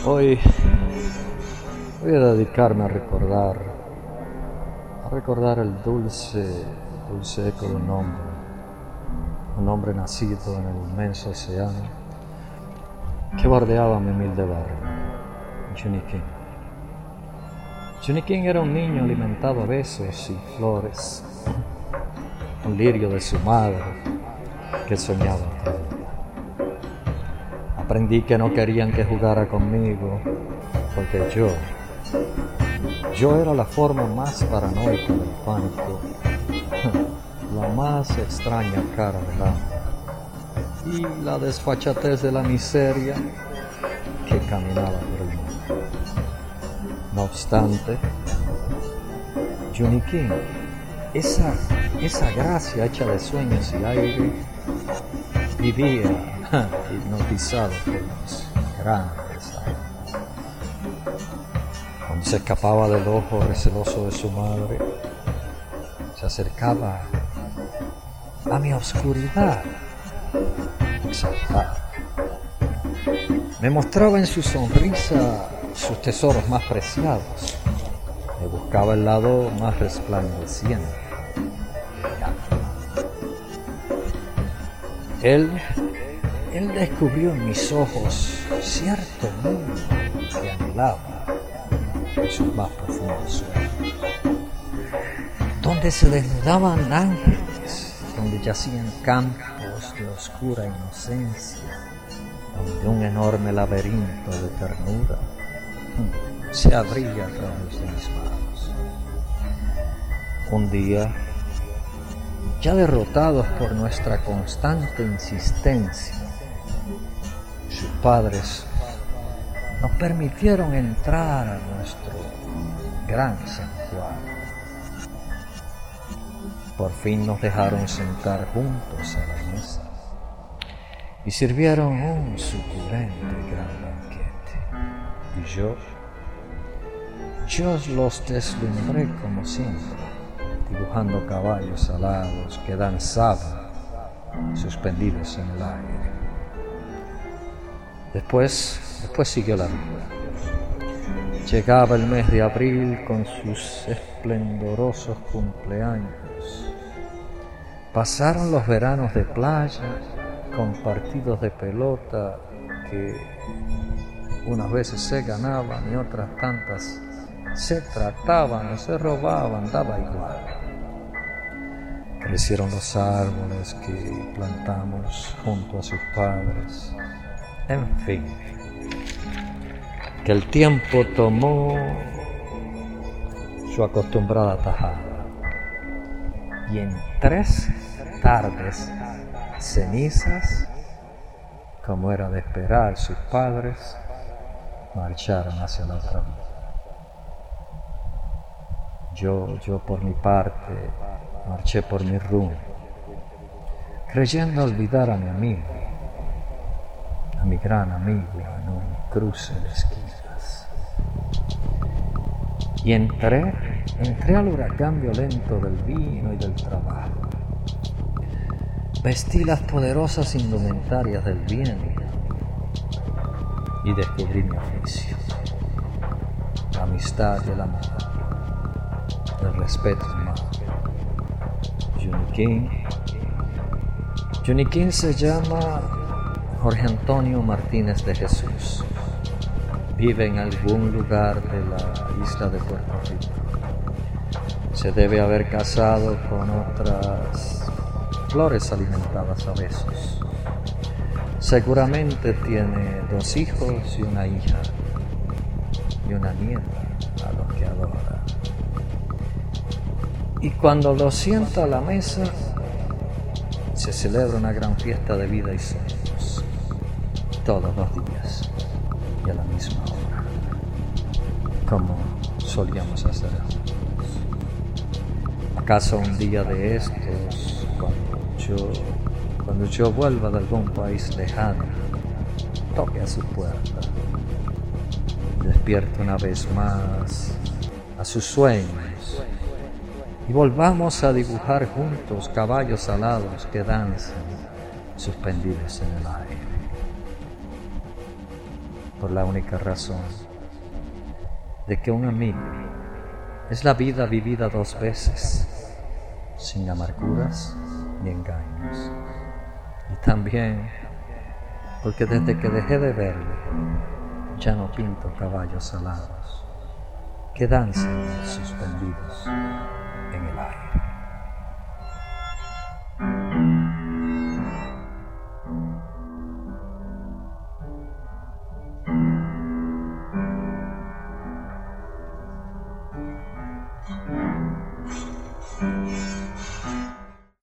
Hoy voy a dedicarme a recordar el dulce eco de un hombre nacido en el inmenso océano que bordeaba mi humilde barrio, Johnny King. Johnny King era un niño alimentado a besos y flores, un lirio de su madre que soñaba con él. Aprendí que no querían que jugara conmigo porque yo era la forma más paranoica del pánico, la más extraña cara del hambre y la desfachatez de la miseria que caminaba por el mundo. No obstante, Johnny King, esa gracia hecha de sueños y aire, vivía hipnotizado por los grandes aires. Cuando se escapaba del ojo receloso de su madre, se acercaba a mi oscuridad exaltada. Me mostraba en su sonrisa sus tesoros más preciados. Me buscaba el lado más resplandeciente. Él descubrió en mis ojos cierto mundo que anhelaba en sus más profundos sueños, donde se desnudaban ángeles, donde yacían campos de oscura inocencia, donde un enorme laberinto de ternura se abría a través de mis manos. Un día, ya derrotados por nuestra constante insistencia, sus padres nos permitieron entrar a nuestro gran santuario. Por fin nos dejaron sentar juntos a la mesa y sirvieron un suculento y gran banquete. Y yo los deslumbré como siempre, dibujando caballos alados que danzaban suspendidos en el aire. Después siguió la vida. Llegaba el mes de abril con sus esplendorosos cumpleaños. Pasaron los veranos de playa con partidos de pelota que unas veces se ganaban y otras tantas se trataban o se robaban, daba igual. Crecieron los árboles que plantamos junto a sus padres. En fin, que el tiempo tomó su acostumbrada tajada y en 3 tardes cenizas, como era de esperar, sus padres marcharon hacia la otra vida. Yo por mi parte marché por mi rumbo, creyendo olvidar a mi amigo, a mi gran amigo en un cruce de esquinas. Y entré al huracán violento del vino y del trabajo. Vestí las poderosas indumentarias del bien y descubrí mi oficio, la amistad y el amor, el respeto humano. Johnny King se llama Jorge Antonio Martínez de Jesús. Vive en algún lugar de la isla de Puerto Rico. Se debe haber casado con otras flores alimentadas a besos. Seguramente tiene 2 hijos y una hija y una nieta a los que adora. Y cuando lo sienta a la mesa, se celebra una gran fiesta de vida y sueños, todos los días y a la misma hora, como solíamos hacer antes. ¿Acaso un día de estos, cuando yo vuelva de algún país lejano, toque a su puerta, despierte una vez más a sus sueños y volvamos a dibujar juntos caballos alados que danzan suspendidos en el aire? por la única razón de que un amigo es la vida vivida 2 veces, sin amarguras ni engaños. Y también porque desde que dejé de verle, ya no pinto caballos alados que danzan suspendidos en el aire.